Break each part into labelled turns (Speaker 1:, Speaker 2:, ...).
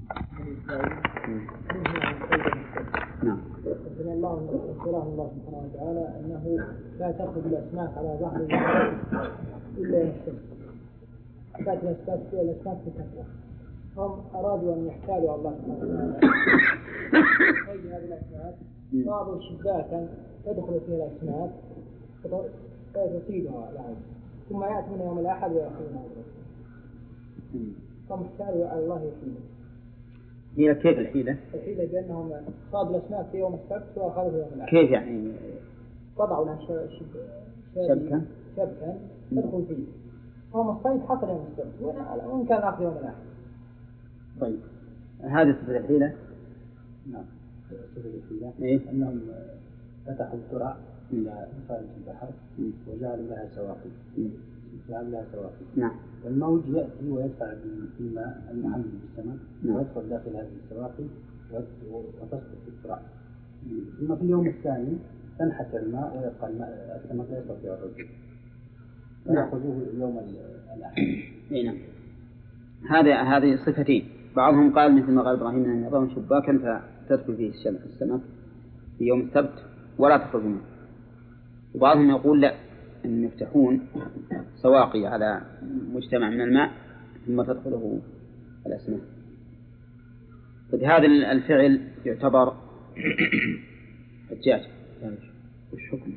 Speaker 1: نعم.
Speaker 2: الله سبحانه وتعالى أنه لا تأخذ الأسماك على ظهر إلا يمسك. تأتي الأسماك بكثرة. هم أرادوا أن يحتالوا على الله سبحانه وتعالى. هذه الأسماك بعض شباكا تدخل فيها الأسماك فتصيدها العين ثم يأتون يوم الأحد ويأخذونها. هم احتالوا على الله يحيلهم.
Speaker 1: هي كيف الحيلة؟
Speaker 2: الحيلة بأنهم صادوا الأسماك في يوم السبت وأخذوا يوم الأحد.
Speaker 1: كيف يعني؟
Speaker 2: وضعوا لها شبكا تدخل فيه. هم الصيد حصل يوم السبت وإن كان أخذ يوم الأحد.
Speaker 1: طيب هذه صفة الحيلة؟
Speaker 3: نعم صفة الحيلة
Speaker 1: إيه؟
Speaker 3: أنهم فتحوا الترع إلى خارج البحر وجعلوا لها سواقي.
Speaker 1: نعم.
Speaker 3: والموج يأتي ويدفع بالماء المحمل بالسمك ويدخل داخل هذه السواقي وتسقط في الترع. ثم في اليوم الثاني تنحسر الماء ويبقى الماء السمك لا يستطيع الرجوع ويأخذوه يوم الأحد.
Speaker 1: نعم. هذه صفتين. بعضهم قال مثل ما قال إبراهيم أن يضعون شباكا فتدخل فيه السمك في يوم السبت ولا تخرج منه. وبعضهم يقول لا، أن يفتحون سواقي على مجتمع من الماء ثم تدخله الأسماك. فهذا الفعل يعتبر حجاج. وش حكم؟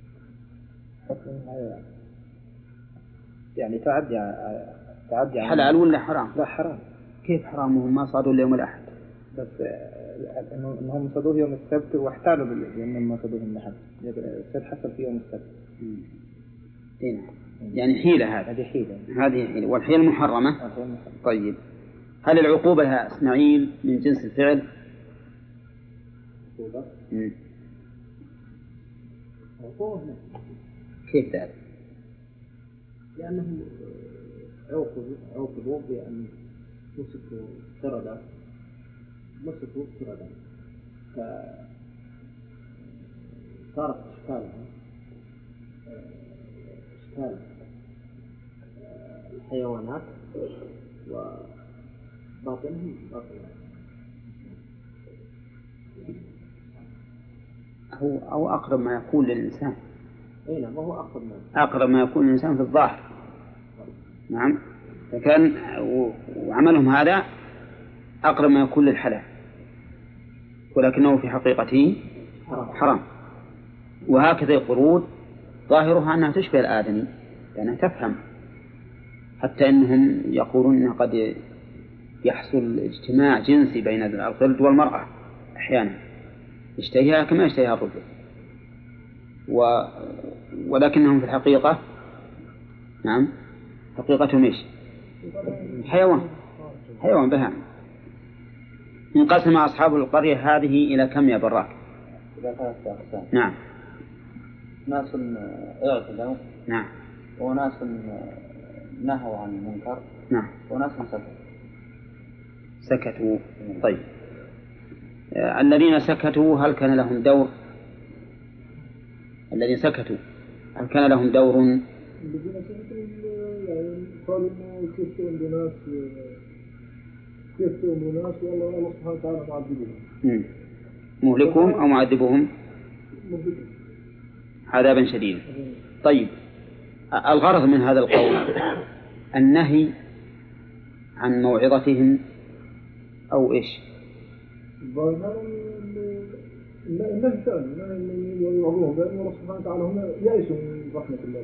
Speaker 2: يعني تعدي
Speaker 1: حلال ولا حرام؟
Speaker 2: لا حرام.
Speaker 1: كيف حرام وهم ما صادوا اليوم الأحد؟
Speaker 2: بس إنهم صادوه يوم السبت واحتالوا بأنهم ما صادوه الأحد. السبت حصل في يوم السبت.
Speaker 1: يعني حيلة هذه حيلة والحيلة محرمة. طيب هل العقوبة يا إسماعيل من جنس الفعل؟
Speaker 3: عقوبة
Speaker 1: كيف ذلك؟
Speaker 3: لأنهم عوقبوا بأن مسكوا سردا فصارت إشكال الحيوانات وباطنهم
Speaker 1: أو أقرب ما يكون للإنسان.
Speaker 3: نعم هو
Speaker 1: أقرب ما يكون للإنسان في الظاهر. نعم. فكان وعملهم هذا أقرب ما يكون للحلال ولكنه في حقيقته حرام. وهكذا القرود ظاهرها أنها تشبه الآدمي لأنها تفهم، حتى أنهم يقولون أنه قد يحصل اجتماع جنسي بين القرد والمرأة أحيانا يشتهيها كما يشتهيها الرجل، ولكنهم في الحقيقة نعم حقيقتهم إيش؟ حيوان بهائم. انقسم أصحاب القرية هذه إلى كم يا براك؟
Speaker 3: إلى 3 أقسام.
Speaker 1: نعم.
Speaker 3: ناس اعتدوا.
Speaker 1: نعم.
Speaker 3: وناس نهوا عن المنكر.
Speaker 1: نعم.
Speaker 3: وناس
Speaker 1: سكتوا. طيب الذين سكتوا هل كان لهم دور؟ الذين سكتوا هل كان لهم دور؟
Speaker 2: الذين سكتوا يعني قالوا إنه كيف تؤمنوا ناس والله سبحانه وتعالى معذبهم.
Speaker 1: مهلكهم أو معذبهم عذابا شديدا. طيب الغرض من هذا القول النهي عن موعظتهم أو إيش؟
Speaker 2: النهي ثاني يوعظوهم لأن الله سبحانه وتعالى هم يأسوا من رحمة الله.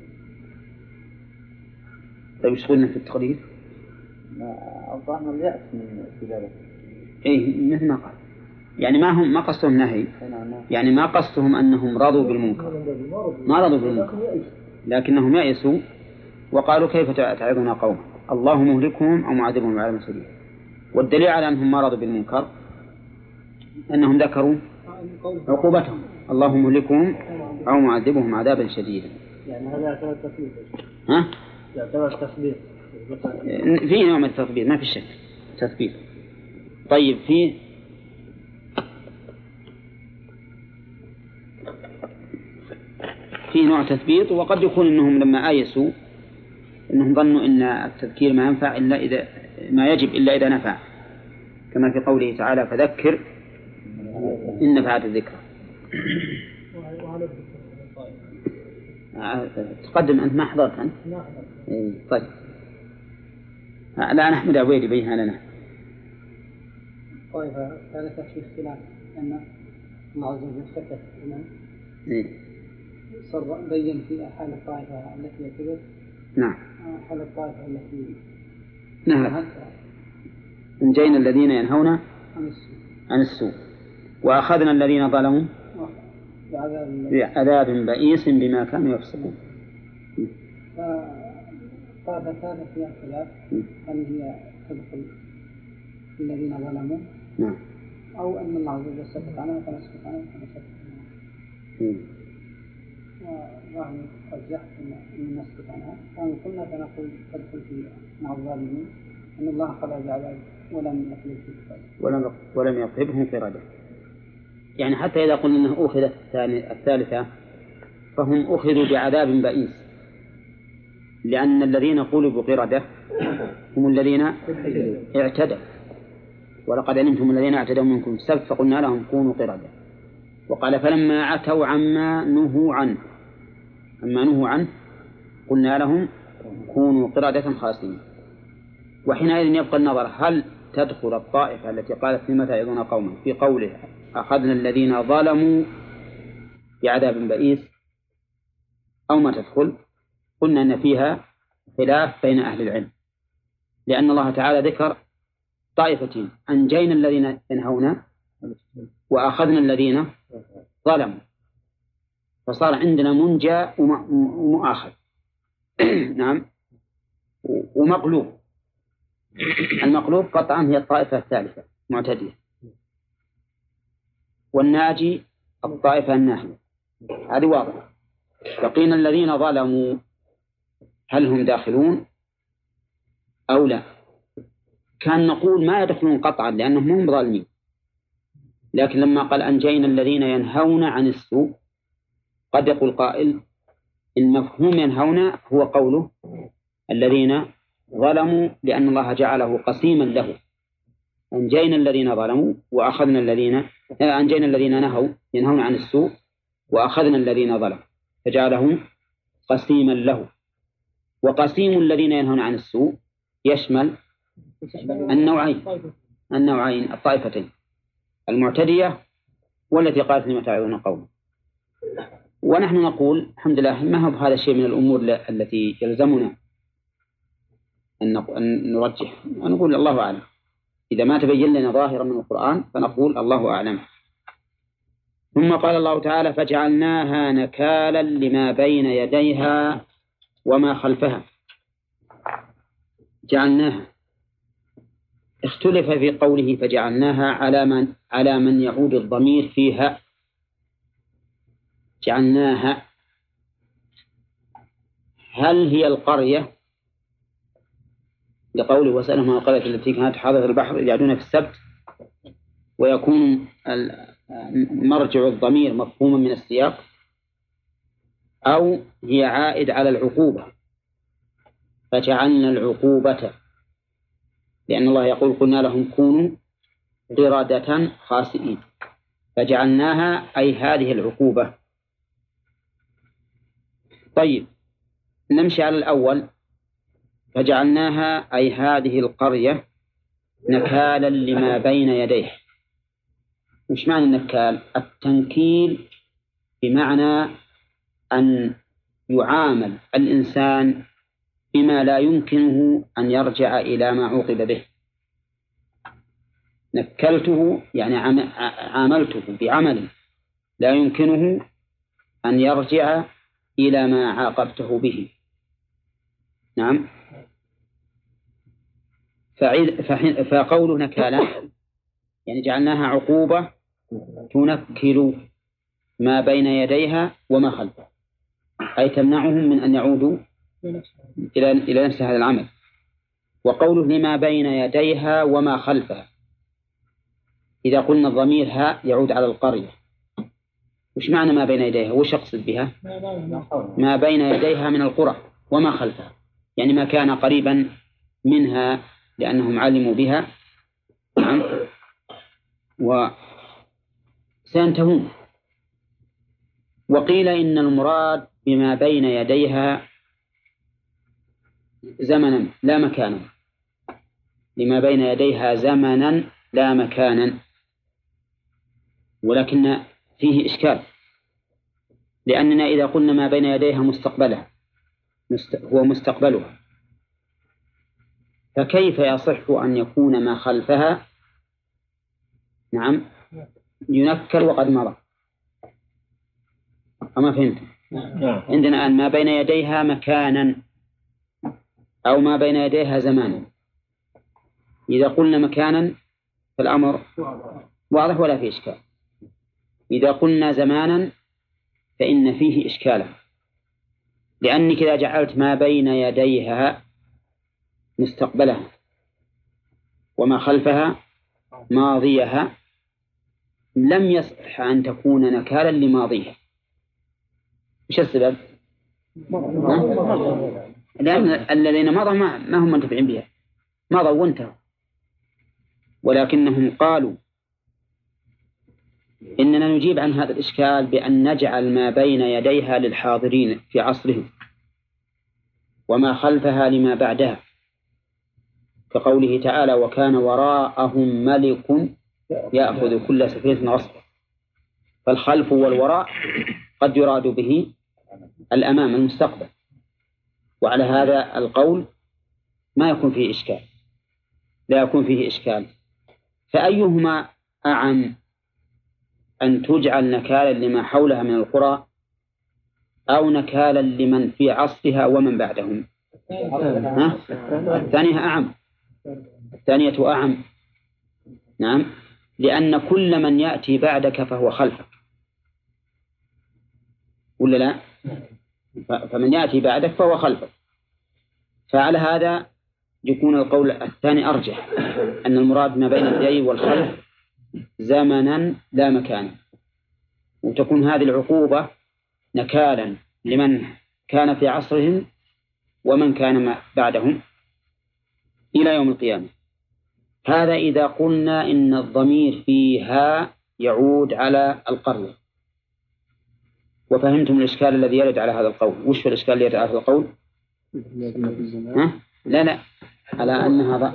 Speaker 1: طيب وش قلنا في التقرير؟
Speaker 3: الظاهر اليأس من استجابة.
Speaker 1: إيه مثل ما قال يعني ما قصدهم نهي، يعني ما قصدهم أنهم رضوا بالمنكر، ما رضوا بالمنكر لكنهم يأسوا وقالوا كيف تعظنا قوم الله مهلكهم أو معذبهم عذابا شديدا. والدليل على أنهم ما رضوا بالمنكر أنهم ذكروا عقوبتهم الله مهلكهم أو معذبهم عذابا شديدا.
Speaker 3: يعني هذا يعتبر تثبيت.
Speaker 1: ها؟
Speaker 3: يعتبر تثبيت.
Speaker 1: فيه نوع من التثبيت ما في شك تثبيت. طيب فيه نوع تثبيت، وقد يكون إنهم لما آيسوا إنهم ظنوا إن التذكير ما ينفع إلا إذا ما يجب إلا إذا نفع، كما في قوله تعالى فذكر إن نفعت الذكر. تقدم أنت ما حضرت أنت؟ طيب الآن أحمد عبيدي بيها لنا.
Speaker 3: طيب هذا في اختلاف أن الله عز وجل سكت هنا صار بين في حال الطائفة التي يكذب.
Speaker 1: نعم.
Speaker 3: حال الطائفة التي
Speaker 1: نعم. أنجينا الذين ينهون عن السوء وأخذنا الذين ظلموا بعذاب بئيس بما كانوا يفسقون.
Speaker 3: فالطائفة الثالثة فيها خلاف هل هي تدخل في الذين ظلموا أو أن الله عز وجل سكت عنها فنسكت عنها فنسكت عنها. وظاهر رجحت أن نسكت عنها فإن قلنا فنقول تدخل في مع الظالمين أن الله خلق بعذاب ولم
Speaker 1: يقلبهم قردة. يعني حتى إذا قلنا أنه أخذت الثالثة فهم أخذوا بعذاب بئيس، لأن الذين قلبوا قردة هم الذين اعتدوا، ولقد علمتم الذين اعتدوا منكم السبت فقلنا لهم كونوا قردة. وقال فلما عتوا عما نهوا عنه قلنا لهم كونوا قردة خاسئين. وحينئذ يبقى النظر هل تدخل الطائفة التي قالت لما تعظون قوما في قوله أخذنا الذين ظلموا بعذاب بئيس أو ما تدخل. قلنا أن فيها خلاف بين أهل العلم، لأن الله تعالى ذكر طائفتين أنجينا الذين ينهون وأخذنا الذين ظلموا، فصار عندنا منجى ومؤاخذ. نعم. ومقلوب. المقلوب قطعا هي الطائفة الثالثة معتدية، والناجي الطائفة الناهية، هذه واضحة. بقينا الذين ظلموا هل هم داخلون أو لا؟ كان نقول ما يدخلون قطعا لأنهم هم ظالمين، لكن لما قال أنجينا الذين ينهون عن السوء قد يقول قائل إن مفهوم ينهون هو قوله الذين ظلموا، لأن الله جعله قسيما له. أنجينا الذين ظلموا وأخذنا الذين أنجينا الذين ينهون عن السوء وأخذنا الذين ظلموا، فجعله قسيما له. وقسيم الذين ينهون عن السوء يشمل النوعين الطائفتين المعتدية والتي قالت لما تعظون قوما. ونحن نقول الحمد لله ما هو هذا الشيء من الأمور التي يلزمنا أن نرجح، ونقول الله أعلم. إذا ما تبين لنا ظاهرا من القرآن فنقول الله أعلم. ثم قال الله تعالى فجعلناها نكالا لما بين يديها وما خلفها. جعلناها اختلف في قوله فجعلناها على من يعود الضمير فيها. جعلناها هل هي القرية لقوله وسألهم عن القرية التي كانت حاضرة البحر إذ يعدون في السبت، ويكون مرجع الضمير مفهوما من السياق، أو هي عائد على العقوبة فجعلنا العقوبة، لأن الله يقول قلنا لهم كونوا قردة خاسئين، فجعلناها أي هذه العقوبة. طيب نمشي على الأول فجعلناها أي هذه القرية نكالا لما بين يديه. مش معنى النكال؟ التنكيل بمعنى أن يعامل الإنسان بما لا يمكنه أن يرجع إلى ما عوقب به. نكلته يعني عاملته بعمل لا يمكنه أن يرجع إلى ما عاقبته به. نعم. فقوله نكالا يعني جعلناها عقوبة تنكل ما بين يديها وما خلفها، أي تمنعهم من أن يعودوا إلى نفس هذا العمل. وقوله لما بين يديها وما خلفها، إذا قلنا الضمير ها يعود على القرية، وش معنى ما بين يديها؟ وش أقصد بها؟ ما بين يديها من القرى وما خلفها، يعني ما كان قريبا منها لأنهم علموا بها وسينتهون. وقيل إن المراد بما بين يديها زمنا لا مكانا، لما بين يديها زمنا لا مكانا، ولكن فيه إشكال، لأننا إذا قلنا ما بين يديها مستقبلها هو مستقبلها، فكيف يصح أن يكون ما خلفها نعم ينكر وقد مضى؟ أما فهمت؟ عندنا الآن ما بين يديها مكانا أو ما بين يديها زمانا. إذا قلنا مكانا فالأمر واضح ولا فيه إشكال. إذا قلنا زمانا فإن فيه إشكالا، لأنك إذا جعلت ما بين يديها مستقبلها وما خلفها ماضيها لم يصح أن تكون نكالا لماضيها. إيش السبب؟ لأن الذين مضوا ما هم منتفعين بها، مضوا وانتهوا، ولكنهم قالوا إننا نجيب عن هذا الإشكال بأن نجعل ما بين يديها للحاضرين في عصرهم وما خلفها لما بعدها، كقوله تعالى وكان وراءهم ملك يأخذ كل سفينة غصبا. فالخلف والوراء قد يراد به الأمام المستقبل، وعلى هذا القول ما يكون فيه إشكال، لا يكون فيه إشكال. فأيهما أعم، أن تجعل نكالا لما حولها من القرى أو نكالا لمن في عصرها ومن بعدهم؟ الثانية أعم، الثانية أعم. نعم، لأن كل من يأتي بعدك فهو خلفك، ولا لا؟ فمن يأتي بعدك فهو خلفك. فعلى هذا يكون القول الثاني أرجح، أن المراد ما بين اليدين والخلف زمنا لا مكانا، وتكون هذه العقوبة نكالا لمن كان في عصرهم ومن كان بعدهم إلى يوم القيامة. هذا إذا قلنا إن الضمير فيها يعود على القرية. وفهمتم الإشكال الذي يرد على هذا القول؟ وش الإشكال الذي يرد على هذا القول؟ لا على أنها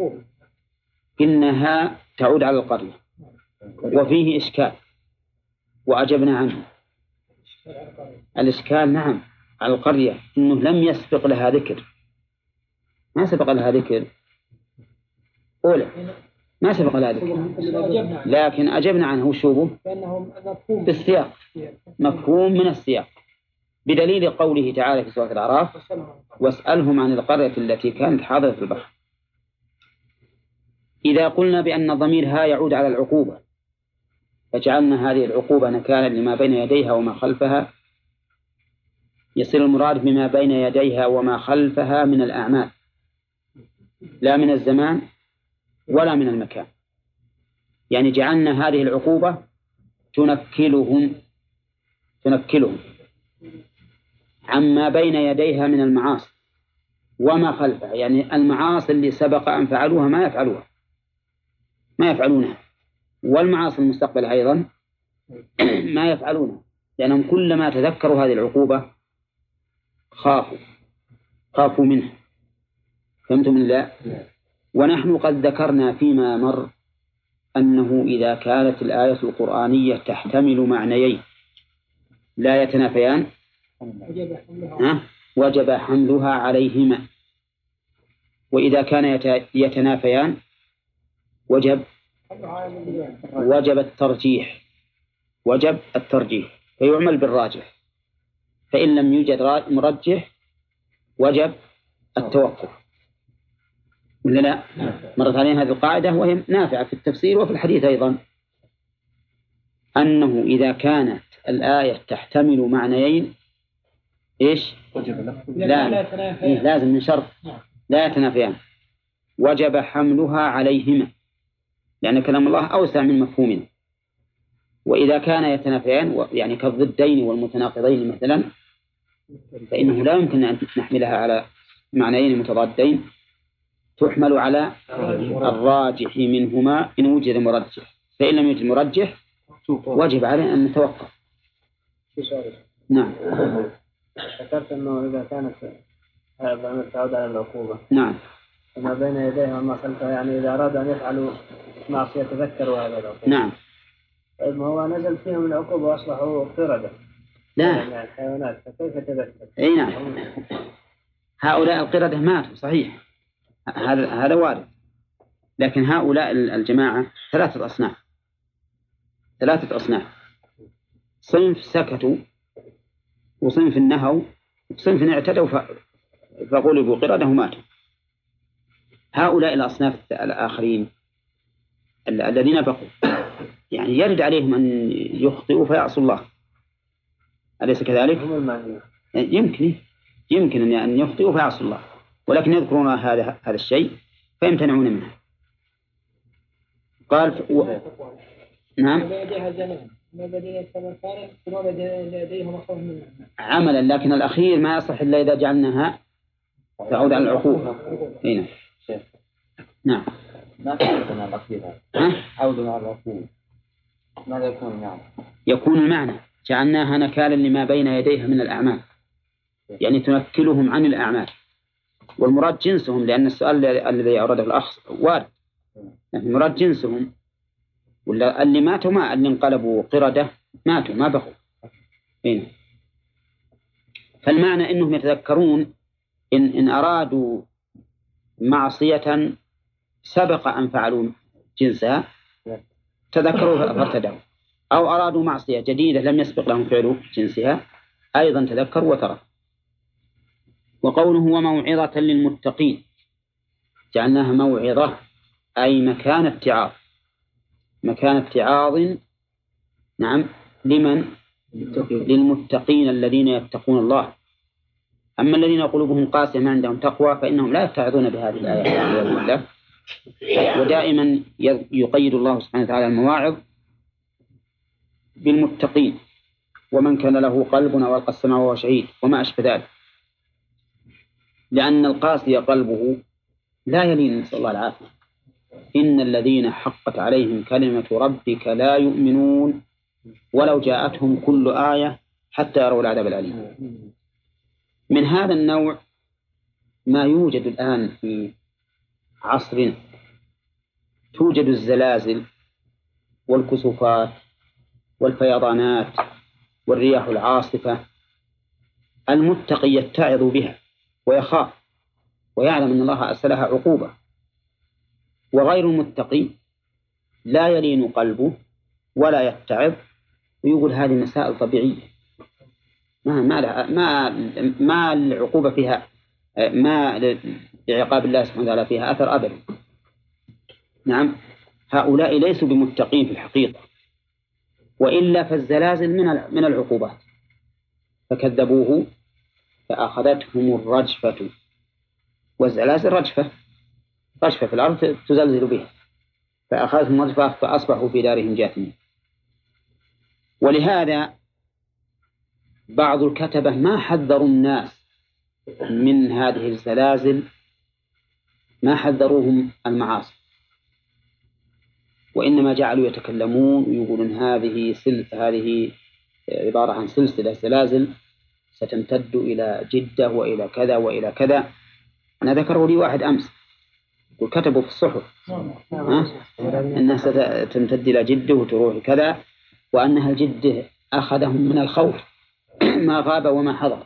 Speaker 1: إنها تعود على القرية، وفيه إشكال وأجبنا عنه. الإشكال نعم على القرية، إنه لم يسبق لها ذكر، ما سبق لها ذكر أولى، ما سبق لها ذكر، لكن أجبنا عنه وشوبه بالسياق، مفهوم من السياق، بدليل قوله تعالى في سورة الأعراف واسألهم عن القرية التي كانت حاضرة البحر. إذا قلنا بأن ضميرها يعود على العقوبة فجعلنا هذه العقوبة نكالا لما بين يديها وما خلفها، يصير المراد بما بين يديها وما خلفها من الأعمال، لا من الزمان ولا من المكان. يعني جعلنا هذه العقوبة تنكلهم عما بين يديها من المعاصي وما خلفها، يعني المعاصي اللي سبق أن فعلوها ما يفعلونها، والمعاصي المستقبل أيضا ما يفعلونها، لأنهم كلما تذكروا هذه العقوبة خافوا منها. فهمتم لا؟ ونحن قد ذكرنا فيما مر أنه إذا كانت الآية القرآنية تحتمل معنيين لا يتنافيان وجب حملها عليهما، وإذا كان يتنافيان وجب الترجيح، فيعمل بالراجح، فإن لم يوجد مرجح وجب التوقف. ولا لا؟ مرت علينا هذه القاعدة وهي نافعة في التفسير وفي الحديث أيضا، أنه إذا كانت الآية تحتمل معنيين إيش؟ لازم من شرط لا يتنافيان وجب حملها عليهما، لأن كلام الله أوسع من مفهومنا. وإذا كان يتنافيان يعني كالضدين والمتناقضين مثلا، فإنه لا يمكن أن نحملها على معنيين متضادين، تحمل على الراجح منهما إن وجد مرجح. فإن لم يوجد مرجح واجب عليه أن نتوقف. نعم.
Speaker 2: ذكرت أنه إذا كانت هذا تعود على العقوبة.
Speaker 1: نعم.
Speaker 2: وما بين يديها وما خلفها، يعني إذا أراد أن يفعلوا معصية تذكروا هذا العقوبة.
Speaker 1: نعم.
Speaker 2: طيب ما هو نزل فيهم العقوبة وأصبحوا قردة.
Speaker 1: لا.
Speaker 2: يعني الحيوانات، فكيف تذكر؟
Speaker 1: أي نعم. هؤلاء القردة ماتوا صحيح، هذا وارد، لكن هؤلاء الجماعة ثلاثة أصناف، صنف سكتوا، وصنف نهوا، وصنف اعتدوا فغلبوا قردة وماتوا. هؤلاء الأصناف الآخرين الذين بقوا يعني يرد عليهم أن يخطئوا فيعصوا الله، أليس كذلك؟ يمكن أن يخطئوا فيعصوا الله، ولكن يذكرون هذا الشيء فيمتنعون منه. قال نعم عملا، لكن الأخير ما يصح إلا إذا جعلناها تعود على العقوبة. هنا نعم.
Speaker 3: ما تعودنا الأخير عودنا على العقوبة، ماذا يكون المعنى؟ يكون
Speaker 1: المعنى جعلناها نكالا لما بين يديها من الأعمال، يعني تنكلهم عن الأعمال، والمراد جنسهم، لأن السؤال الذي أورده الأخ وارد، يعني المراد جنسهم، ولا اللي ماتوا ما اللي انقلبوا قردة ماتوا ما بقوا. هنا فالمعنى إنهم يتذكرون إن أرادوا معصية سبق أن فعلوا جنسها تذكروا فارتدوا، أو أرادوا معصية جديدة لم يسبق لهم فعل جنسها أيضا تذكروا وتركوا. وقوله وموعظة للمتقين، جعلناها موعظة أي مكان اتعاظ. نعم. لمن؟ للمتقين الذين يتقون الله. أما الذين قلوبهم قاسية ما عندهم تقوى فإنهم لا يتعظون بهذه الآية. ودائما يقيد الله سبحانه وتعالى المواعظ بالمتقين، ومن كان له قلب أو ألقى السمع وهو شهيد وما أشبه ذلك، لأن القاسي قلبه لا يلين، نسأل الله العافية. إن الذين حقت عليهم كلمة ربك لا يؤمنون ولو جاءتهم كل آية حتى يروا العذاب الأليم. من هذا النوع ما يوجد الآن في عصرنا، توجد الزلازل والكسوفات والفيضانات والرياح العاصفة. المتقي يتعظ بها ويخاف ويعلم أن الله أرسلها عقوبة، وغير المتقي لا يلين قلبه ولا يتعظ ويقول هذه مسائل طبيعية ما العقوبة فيها، ما لعقاب الله سبحانه وتعالى فيها أثر أبدا. نعم. هؤلاء ليسوا بمتقين في الحقيقة، وإلا فالزلازل من العقوبات، فكذبوه فأخذتهم الرجفة، والزلازل رجفة في الأرض تزلزل بها، فأخذتهم الرجفة فأصبحوا في دارهم جاثمين. ولهذا بعض الكتبة ما حذروا الناس من هذه الزلازل، ما حذروهم المعاصي، وإنما جعلوا يتكلمون ويقولون هذه عبارة عن سلسلة زلازل ستمتد إلى جدة وإلى كذا وإلى كذا. أنا ذكره لي واحد أمس وكتبوا في الصحف أنها ستمتد إلى جدة وتروح كذا، وأنها الجدة أخذهم من الخوف ما غاب وما حضر،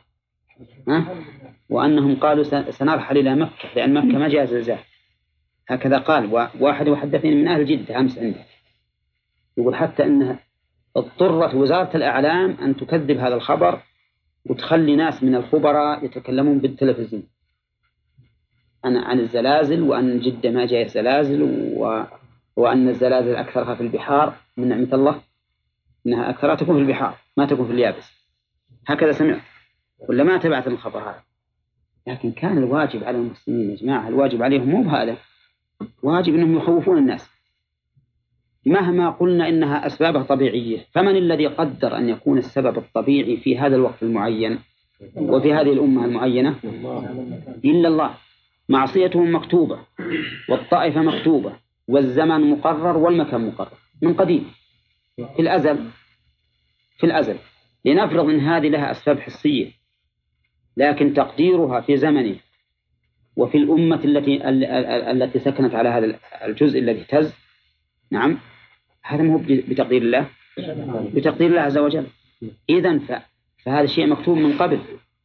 Speaker 1: وأنهم قالوا سنرحل إلى مكة لأن مكة ما جاء زلزال. هكذا قال واحد وحدثني من أهل جدة أمس عنده، يقول حتى أنها اضطرت وزارة الإعلام أن تكذب هذا الخبر وتخلي ناس من الخبراء يتكلمون بالتلفزيون عن الزلازل، وأن جدة ما جاء زلازل، وأن الزلازل أكثرها في البحار من نعمة الله، أنها أكثرها تكون في البحار ما تكون في اليابس. هكذا سمعت ولا ما تبعت الخبر هذا. لكن كان الواجب على المسلمين يا جماعة، الواجب عليهم مو بهذا، واجب أنهم يخوفون الناس. مهما قلنا إنها أسباب طبيعية، فمن الذي قدر أن يكون السبب الطبيعي في هذا الوقت المعين وفي هذه الأمة المعينة؟ إلا الله. معصيتهم مكتوبة، والطائفة مكتوبة، والزمن مقرر، والمكان مقرر. من قديم في الأزل. في الأزل لنفرض أن هذه لها أسباب حسية، لكن تقديرها في زمنه وفي الأمة التي سكنت على هذا الجزء الذي اهتز، نعم، هذا مو بتقدير الله، بتقدير الله عز وجل. إذن فهذا الشيء مكتوب من قبل.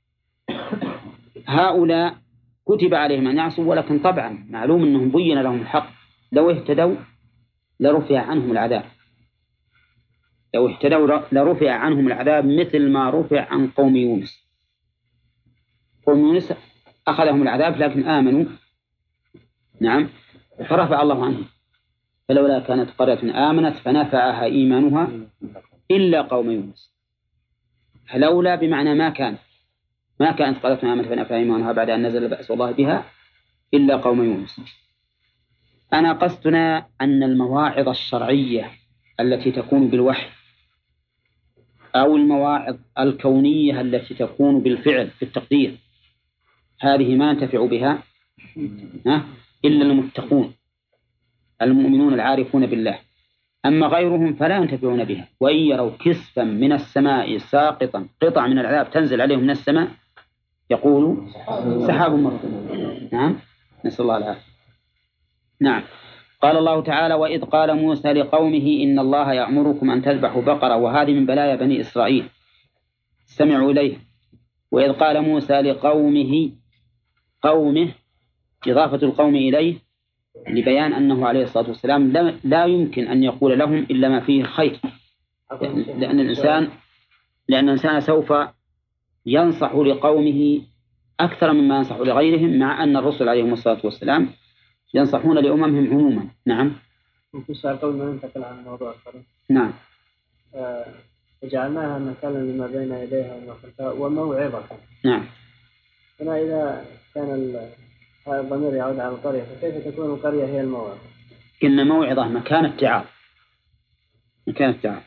Speaker 1: هؤلاء كتب عليهم أن يعصوا، ولكن طبعا معلوم أنهم بين لهم الحق، لو اهتدوا لرفع عنهم العذاب، لو اهتدوا لرفع عنهم العذاب مثل ما رفع عن قوم يونس. قوم يونس أخذهم العذاب لكن آمنوا، نعم، فرفع الله عنهم. فلولا كانت قرية آمنت فنفعها إيمانها إلا قوم يونس. لولا بمعنى ما كانت قرية آمنت فنفعها إيمانها بعد أن نزل بأس الله بها إلا قوم يونس. أنا قصدنا أن المواعظ الشرعية التي تكون بالوحي أو المواعظ الكونية التي تكون بالفعل في التقدير، هذه ما ينتفع بها إلا المتقون المؤمنون العارفون بالله، أما غيرهم فلا ينتفعون بها. وإن يروا كسفا من السماء ساقطا، قطع من العذاب تنزل عليهم من السماء، يقولوا سحاب مركوم. نعم، نسأل الله العافية. نعم. قال الله تعالى: وإذ قال موسى لقومه إن الله يأمركم أن تذبحوا بقرة، وهذه من بلايا بني إسرائيل استمعوا إليه. وإذ قال موسى لقومه، قومه إضافة القوم إليه لبيان أنه عليه الصلاة والسلام لا يمكن أن يقول لهم إلا ما فيه خير، لأن الإنسان سوف ينصح لقومه أكثر مما ينصح لغيرهم، مع أن الرسل عليهم الصلاة والسلام ينصحون لأممهم عموما. نعم.
Speaker 2: ممكن سؤال قبل ما ننتقل عن موضوع القرن.
Speaker 1: نعم.
Speaker 2: وجعلناها نكالا لما بين يديها وما خلفها وموعظة.
Speaker 1: نعم.
Speaker 2: هنا إذا كان هذا الضمير يعود على القرية، فكيف تكون القرية هي الموعظة؟
Speaker 1: إن موعظة مكان التعاب، مكان التعاب.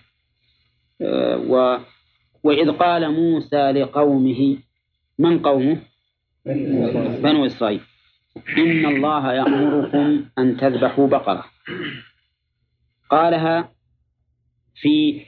Speaker 1: وإذ قال موسى لقومه، من قومه؟ بنو إسرائيل، إن الله يأمركم أن تذبحوا بقرة. قالها في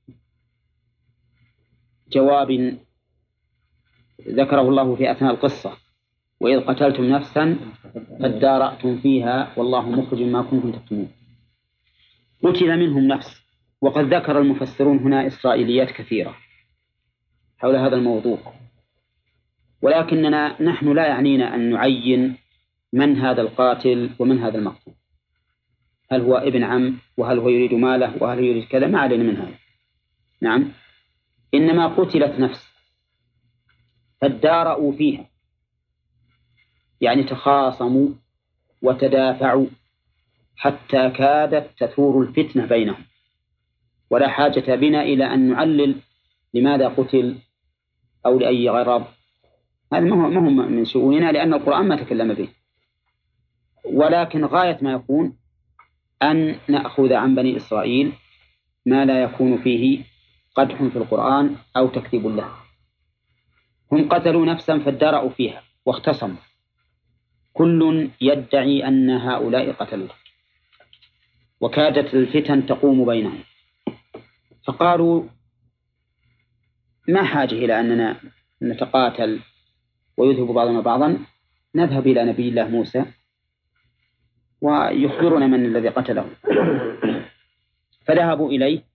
Speaker 1: جواب ذكره الله في أثناء القصة: وإذ قتلتم نفسا فادارأتم فيها والله مخرج ما كنتم تكتمون. قتل منهم نفس، وقد ذكر المفسرون هنا إسرائيليات كثيرة حول هذا الموضوع، ولكننا نحن لا يعنينا أن نعين من هذا القاتل ومن هذا المقتول، هل هو ابن عم، وهل هو يريد ماله، وهل يريد كذا، ما علينا من هذا. نعم. إنما قتلت نفس فادارأوا فيها، يعني تخاصموا وتدافعوا حتى كادت تثور الفتنة بينهم، ولا حاجة بنا إلى أن نعلل لماذا قتل أو لأي غرض، هذا ما هو من شؤوننا، لأن القرآن ما تكلم به. ولكن غاية ما يكون أن نأخذ عن بني إسرائيل ما لا يكون فيه قدح في القرآن أو تكذيب له. هم قتلوا نفسا فادارأوا فيها واختصموا، كل يدعي أن هؤلاء قتلوا، وكادت الفتن تقوم بينهم، فقالوا ما حاجة إلى أننا نتقاتل ويذهب بعضنا بعضا، نذهب إلى نبي الله موسى ويخبرنا من الذي قتله. فذهبوا إليه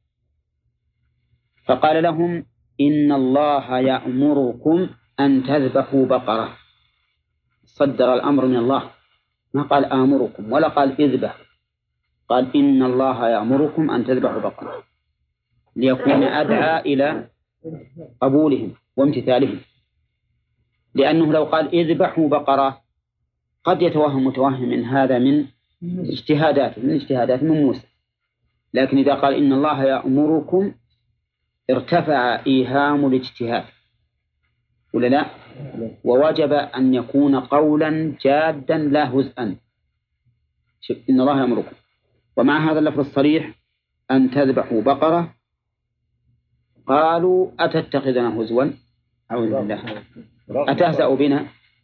Speaker 1: فقال لهم إن الله يأمركم أن تذبحوا بقرة. صدر الأمر من الله، ما قال آمركم ولا قال اذبح، قال إن الله يأمركم أن تذبحوا بقرة، ليكون أدعى إلى قبولهم وامتثالهم. لأنه لو قال اذبحوا بقرة قد يتوهم متوهم من هذا من اجتهادات من موسى، لكن إذا قال إن الله يأمركم ارتفع إيهام الاجتهاد، ولا لا؟ ووجب أن يكون قولا جادا لا هزءا. إن الله يأمركم، ومع هذا اللفظ الصريح أن تذبحوا بقرة، قالوا أتتخذنا هزوا؟ أعوذ بالله، أتهزأ بنا؟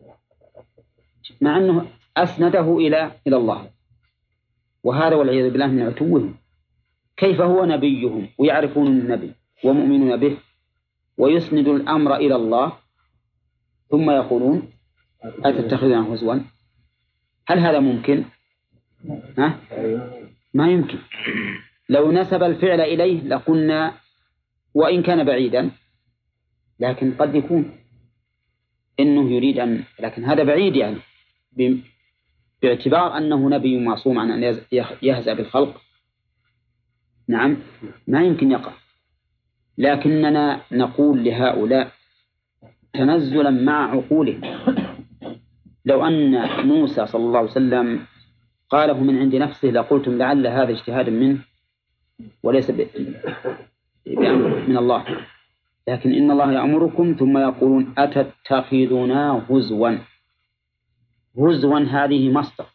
Speaker 1: مع أنه أسنده إلى الله، وهذا والعياذ بالله من عتوهم، كيف هو نبيهم ويعرفون النبي ومؤمنون به ويسند الأمر إلى الله ثم يقولون أتتخذنا هزوا؟ هل هذا ممكن؟ ها؟ ما يمكن. لو نسب الفعل إليه لقلنا وإن كان بعيدا، لكن قد يكون إنه يريد أن، لكن هذا بعيد يعني باعتبار أنه نبي معصوم عن أن يهزأ بالخلق. نعم، ما يمكن يقع. لكننا نقول لهؤلاء تنزلا مع عقولهم، لو أن موسى صلى الله عليه وسلم قاله من عند نفسه لقلتم لعل هذا اجتهاد منه وليس بأمر من الله، لكن إن الله يأمركم ثم يقولون أتتخذنا هزوا. هزوا هذه مصدر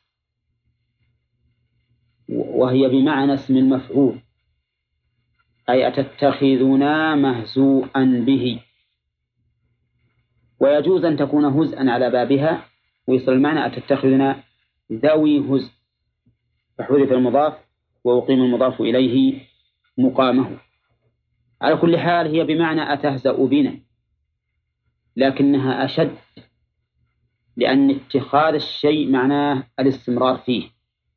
Speaker 1: وهي بمعنى اسم المفعول، أي أتتخذنا مهزوءا به، ويجوز أن تكون هزءا على بابها ويصل المعنى أتتخذنا ذوي هزء، فحذف المضاف وأقيم المضاف إليه مقامه. على كل حال هي بمعنى أتهزأ بنا، لكنها أشد، لأن اتخاذ الشيء معناه الاستمرار فيه.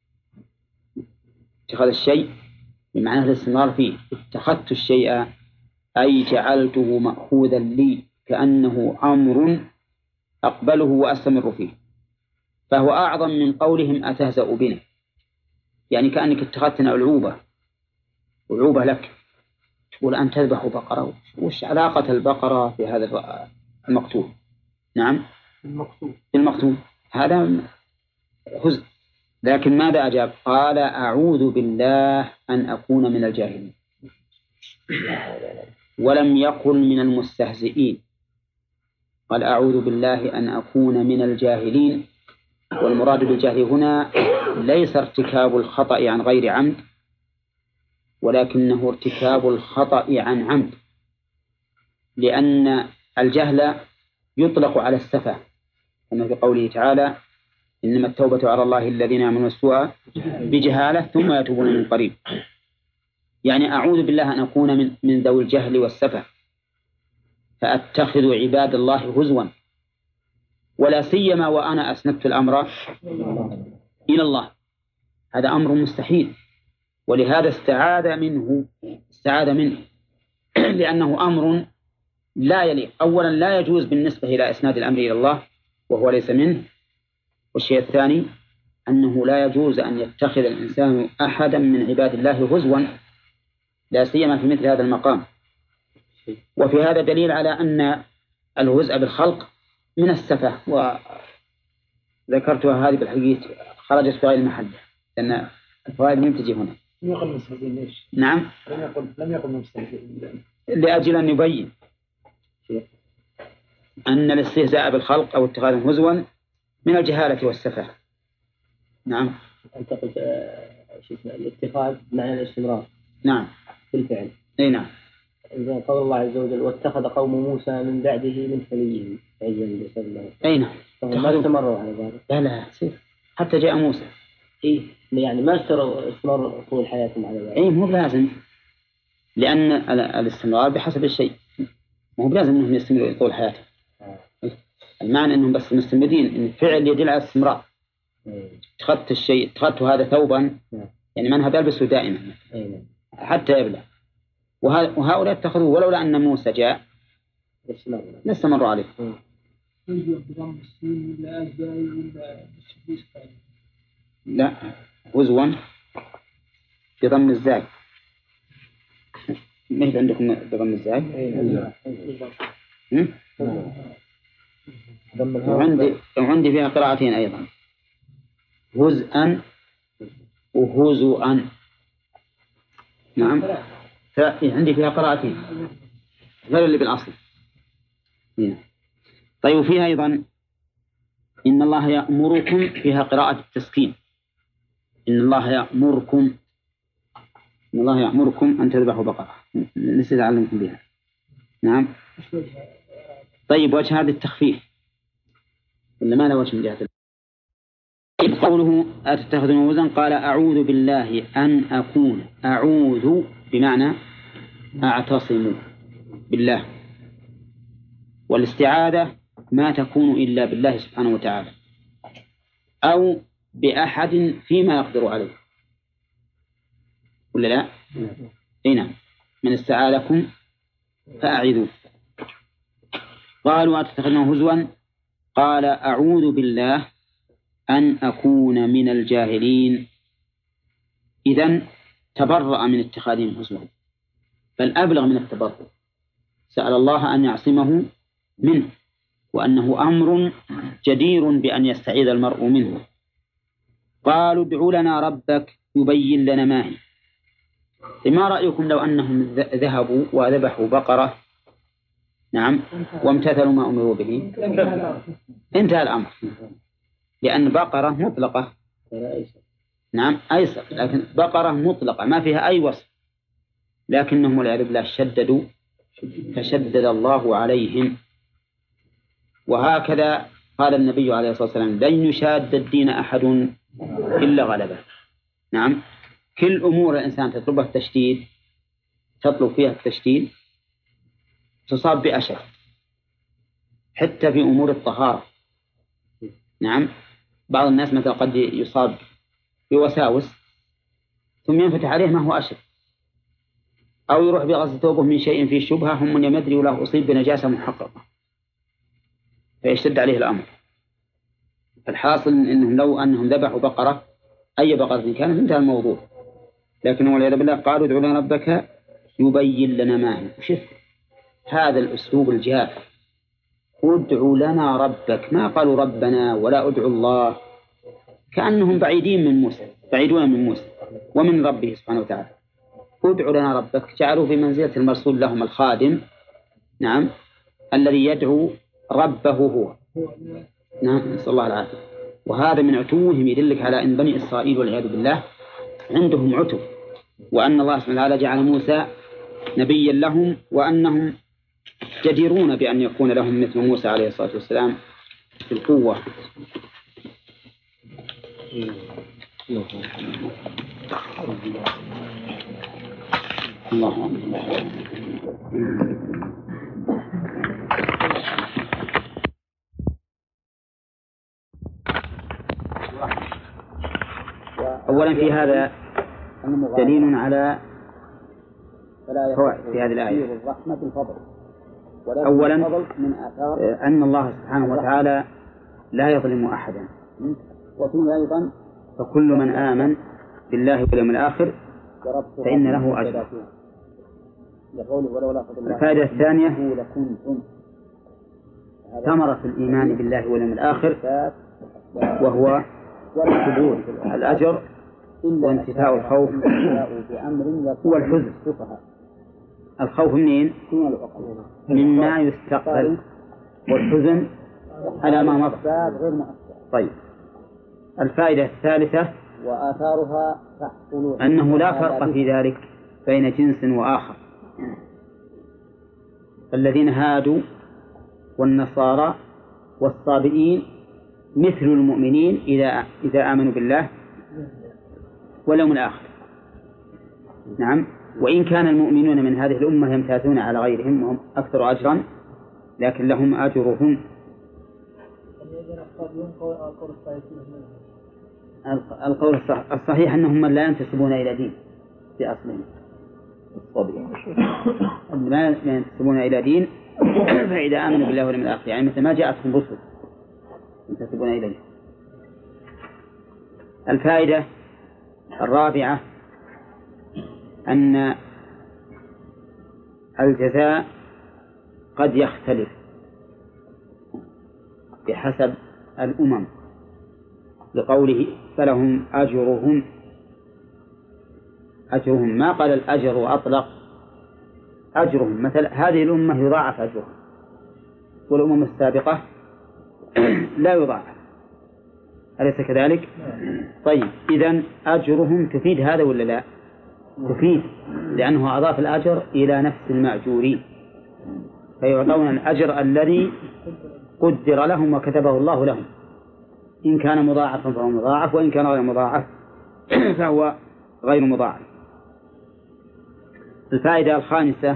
Speaker 1: اتخاذ الشيء بمعنى الاستمرار فيه. اتخذت الشيء أي جعلته مأخوذا لي كأنه أمر أقبله وأستمر فيه، فهو أعظم من قولهم أتهزأ بنا، يعني كأنك اتخذتنا ألعوبة لك، تقول أن تذبح بقرة، وش علاقة البقرة في هذا المقتول؟ نعم، المقتول هذا هزء. لكن ماذا أجاب؟ قال أعوذ بالله أن أكون من الجاهلين، ولم يقل من المستهزئين، قال أعوذ بالله أن أكون من الجاهلين. والمراد بالجهل هنا ليس ارتكاب الخطأ عن غير عمد، ولكنه ارتكاب الخطأ عن عمد، لأن الجهل يطلق على السفة، كما في قوله تعالى إنما التوبة على الله الذين يعملون السوء بجهالة ثم يتوبون من قريب. يعني أعوذ بالله أن أكون من ذوي الجهل والسفة، فأتخذ عباد الله هزوا، ولا سيما وأنا أسندت الأمر إلى الله، هذا أمر مستحيل. ولهذا استعاذ منه لأنه أمر لا يليق. أولا لا يجوز بالنسبة إلى إسناد الأمر إلى الله وهو ليس منه، والشيء الثاني أنه لا يجوز أن يتخذ الإنسان أحدا من عباد الله هزوا، لا سيما في مثل هذا المقام. وفي هذا دليل على أن الهزء بالخلق من السفة، وذكرتها هذه بالحقيقة خرجت في غير المحل، لأن الفوائد لم تجي هنا. نعم،
Speaker 2: لم يقل مستهزئين،
Speaker 1: لأجل أن يبين أن الاستهزاء بالخلق أو اتخاذهم هزوا من الجهالة والسفة. نعم،
Speaker 3: أنت قلت الاتخاذ معنى الاستمرار.
Speaker 1: نعم،
Speaker 3: في الفعل.
Speaker 1: أي نعم.
Speaker 3: إذا قول الله عز وجل واتخذ قوم موسى من بعده من حليهم عجلا جسدا.
Speaker 1: أي نعم.
Speaker 3: ما استمروا على ذلك.
Speaker 1: لا حتى جاء موسى.
Speaker 3: إيه يعني ما استمر طول حياتهم على ذلك.
Speaker 1: إيه مو لازم، لأن الاستمرار بحسب الشيء، مو لازم أنهم يستمروا طول حياتهم. المعنى أنهم بس مستمرين، إن الفعل يدل على الاستمرار. اتخذت الشيء، اتخذت هذا ثوبا، يعني من هذا يلبسه دائما حتى يبلغ. وهؤلاء اتخذوا ولولا أن موسى جاء لاستمروا عليه. لا، هزوا بضم الزاي. ما هي عندكم بضم الزاي؟ وعندي فيها قراءتين أيضا، هزءا وهزوءا. نعم، عندي فيها قراءتين غير اللي بالأصل. طيب، وفيها أيضا إن الله يأمركم، فيها قراءة التسكين، إن الله يأمركم أن تذبحوا بقرة. نسيت أعلمكم بها. نعم. طيب، وجه هذا التخفيف ولا ما له وجه من جهة؟ قوله أتتخذون وزنا قال أعوذ بالله أن أكون، أعوذ بمعنى أعتصم بالله، والاستعاذة ما تكون إلا بالله سبحانه وتعالى أو بأحد فيما يقدر عليه، ولا لا؟ هنا من استعاذكم فأعذوا. قالوا أتتخذون هزوا قال أعوذ بالله أن أكون من الجاهلين. إذن تبرأ من اتخاذهم هزوا، بل أبلغ من التبرؤ، سأل الله أن يعصمه منه، وأنه أمر جدير بأن يستعيذ المرء منه. قالوا ادع لنا ربك يبين لنا ما هي. ما رأيكم لو أنهم ذهبوا وذبحوا بقرة، نعم، وامتثلوا ما أمروا به؟ انتهى الأمر، لأن بقرة مطلقة، نعم أيسر، لكن بقرة مطلقة ما فيها أي وصف، لكنهم والعياذ بالله شددوا فشدد الله عليهم. وهكذا قال النبي عليه الصلاة والسلام لن يشاد الدين أحد إلا غلبه. نعم، كل أمور الإنسان تطلبها التشديد، تطلب فيها التشديد تصاب بأشد، حتى في أمور الطهارة. نعم، بعض الناس مثلا قد يصاب بوساوس ثم ينفتح عليه ما هو أشد، أو يروح بغسل ثوبه من شيء فيه شبهة هم من يمدري وله أصيب بنجاسة محققة فيشتد عليه الأمر. الحاصل إنهم لو أنهم ذبحوا بقرة أي بقرة كانت انتهى الموضوع، لكن والعياذ بالله قالوا ادع لنا ربك يبين لنا ما هي. شوف هذا الأسلوب الجاف، ادع لنا ربك، ما قالوا ربنا ولا ادعوا الله، كأنهم بعيدين من موسى، بعيدون من موسى ومن ربه سبحانه وتعالى. ادع لنا ربك، جعلوا في منزلة المرسول لهم الخادم، نعم، الذي يدعو ربه هو، نعم، نسأل الله العافية. وهذا من عتوهم يدلك على أن بني إسرائيل والعياذ بالله عندهم عتو، وأن الله سبحانه وتعالى جعل موسى نبيا لهم، وأنهم جديرون بأن يكون لهم مثل موسى عليه الصلاة والسلام في القوة. الله أولا في هذا دليل على فوائد في هذه الآية. أولا أن الله سبحانه وتعالى لا يظلم أحدا، وفيه أيضا فكل من آمن بالله واليوم الآخر فإن له أجر. الفائدة الثانية ثمرة الإيمان بالله واليوم الآخر، وهو حضور الأجر وانتفاء الخوف هو الحزن. الخوف منين؟ مما يستقبل، والحزن على ما مضى. طيب، الفائدة الثالثة
Speaker 2: وآثارها
Speaker 1: أنه لا فرق في ذلك بين جنس وآخر. الذين هادوا والنصارى والصابئين مثل المؤمنين إذا آمنوا بالله واليوم الآخر. نعم، وإن كان المؤمنون من هذه الأمة يمتازون على غيرهم وهم أكثر أجرا، لكن لهم أجرهم. القول الصحيح أنهم من لا ينتسبون إلى دين في أصلهم، لا ينتسبون إلى دين، فإذا آمنوا بالله واليوم الآخر يعني مثل ما جاءتهم رسل ينتسبون إليه. الفائدة الرابعة أن الجزاء قد يختلف بحسب الأمم، لقوله فلهم أجرهم. ما قال الأجر وأطلق أجرهم، مثل هذه الأمة يضاعف أجرهم والأمم السابقة لا يضاعف، أليس كذلك؟ طيب، إذن أجرهم تفيد هذا ولا لا؟ تفيد، لأنه أضاف الأجر إلى نفس المأجورين، فيعطون الأجر الذي قدر لهم وكتبه الله لهم. إن كان مضاعفا فهو مضاعف، وإن كان غير مضاعف فهو غير مضاعف. الفائدة الخامسة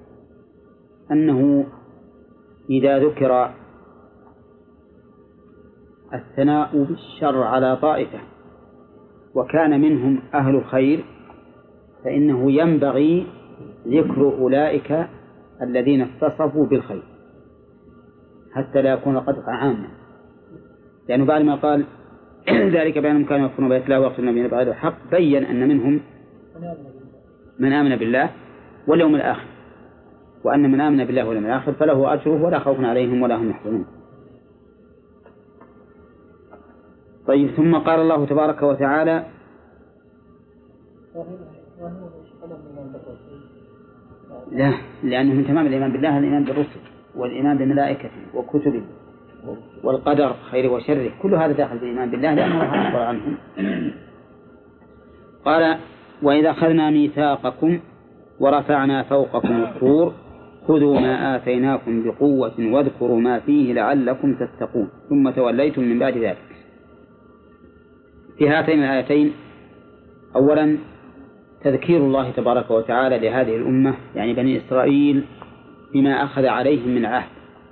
Speaker 1: أنه إذا ذكر الثناء بالشر على طائفة وكان منهم أهل الخير فإنه ينبغي ذكر أولئك الذين اتصفوا بالخير حتى لا يكون قدح عاما، لأنه بعد ما قال ذلك بأنهم كانوا يكفرون بآيات الله ويقتلون النبيين بغير الحق بين أن منهم من آمن بالله واليوم الآخر، وأن من آمن بالله واليوم الآخر فله أجره ولا خوف عليهم ولا هم يحزنون. طيب، ثم قال الله تبارك وتعالى لا، لأنه من تمام الإيمان بالله الإيمان بالرسل والإيمان بملائكته وكتبه والقدر خيره وشره، كل هذا داخل في الإيمان بالله لأنه الله أخبر عنهم. قال وإذا أخذنا ميثاقكم ورفعنا فوقكم الطور خذوا ما آتيناكم بقوة واذكروا ما فيه لعلكم تتقون ثم توليتم من بعد ذلك. في هاتين الآيتين أولا تذكير الله تبارك وتعالى لهذه الأمة يعني بني إسرائيل بما أخذ عليهم من عهد،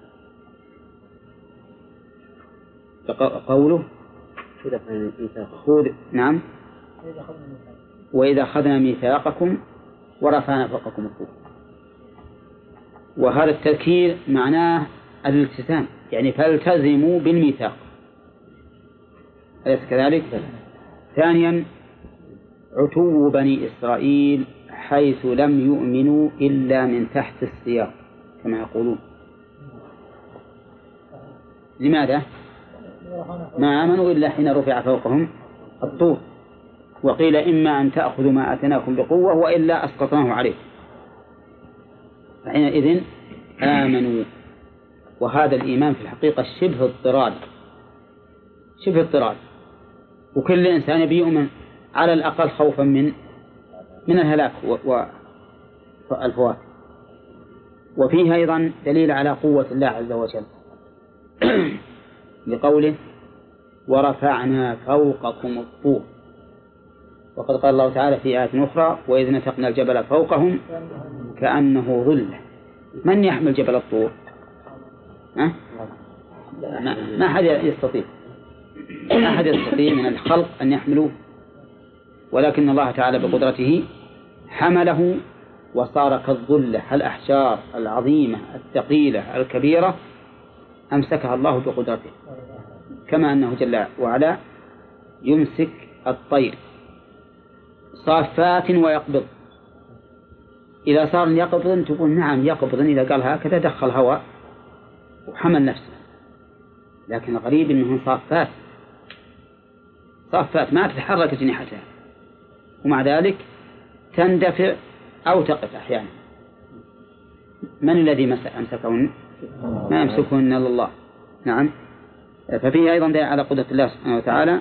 Speaker 1: قوله نعم وإذا أخذنا ميثاقكم ورفعنا فوقكم الطور، وهذا التذكير معناه الالتزام، يعني فالتزموا بالميثاق، أليس كذلك؟ ثانيا عتو بني إسرائيل حيث لم يؤمنوا إلا من تحت السياق كما يقولون. لماذا؟ ما آمنوا إلا حين رفع فوقهم الطور، وقيل إما أن تأخذوا ما آتناكم بقوة وإلا أسقطناه عليكم، فحينئذ آمنوا. وهذا الإيمان في الحقيقة شبه اضطراد، وكل إنسان يؤمن على الأقل خوفا من الهلاك والفوات. وفيه أيضا دليل على قوة الله عز وجل لقوله ورفعنا فوقكم الطور، وقد قال الله تعالى في آية أخرى وإذ نتقنا الجبل فوقهم كأنه ظلة. من يحمل جبل الطور؟ ما أحد يستطيع من الخلق أن يحملوه، ولكن الله تعالى بقدرته حمله وصار كالظلة، الأحجار العظيمة الثقيلة الكبيرة أمسكها الله بقدرته، كما أنه جل وعلا يمسك الطير صافات ويقبض. إذا صار يقبض تقول نعم يقبض، إذا قال هكذا دخل هواء وحمل نفسه، لكن الغريب أنه صافات ما تتحرك جناحتها، ومع ذلك تندفع أو تقف أحيانا. من الذي أمسكهن؟ ما يمسكهن إلا الله. نعم. ففيه أيضا دليل على قدرة الله سبحانه وتعالى،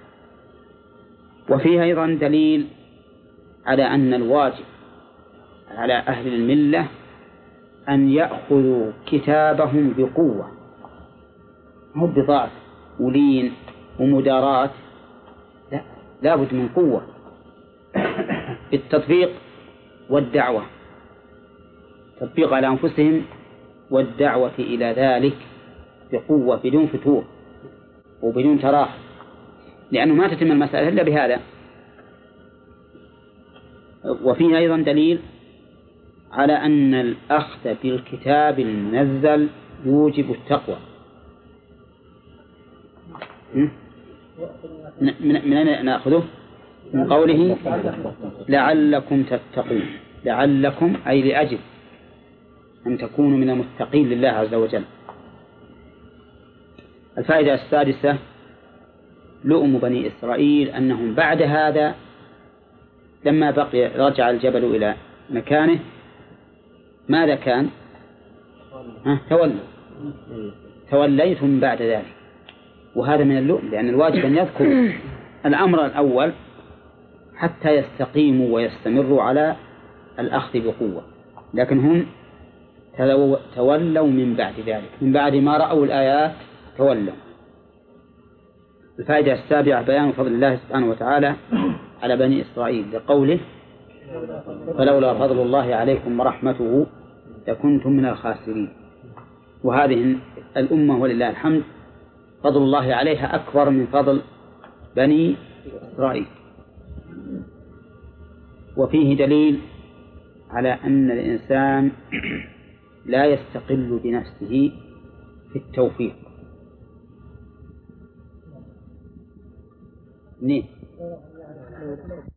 Speaker 1: وفيه أيضا دليل على أن الواجب على أهل الملة أن يأخذوا كتابهم بقوة، مو بضعف ولين ومدارات، لا بد من قوة بالتطبيق والدعوة، تطبيق على أنفسهم والدعوة إلى ذلك بقوة بدون فتور وبدون تراخ، لأنه ما تتم المسألة إلا بهذا. وفيه أيضا دليل على أن الأخذ بالكتاب المنزل يوجب التقوى. من أين نأخذه؟ من قوله لعلكم تتقون، لعلكم أي لأجل أن تكونوا من المتقين لله عز وجل. الفائدة السادسة لؤم بني إسرائيل أنهم بعد هذا لما بقي رجع الجبل إلى مكانه ماذا كان؟ توليتم بعد ذلك، وهذا من اللؤم، لأن الواجب أن يذكر الأمر الأول حتى يستقيموا ويستمروا على الأخذ بقوة، لكن هم تولوا من بعد ذلك، من بعد ما رأوا الآيات تولوا. الفائدة السابعة بيان فضل الله سبحانه وتعالى على بني إسرائيل لقوله فلولا فضل الله عليكم ورحمته لكنتم من الخاسرين. وهذه الأمة ولله الحمد فضل الله عليها أكبر من فضل بني إسرائيل. وفيه دليل على أن الإنسان لا يستقل بنفسه في التوفيق. نعم.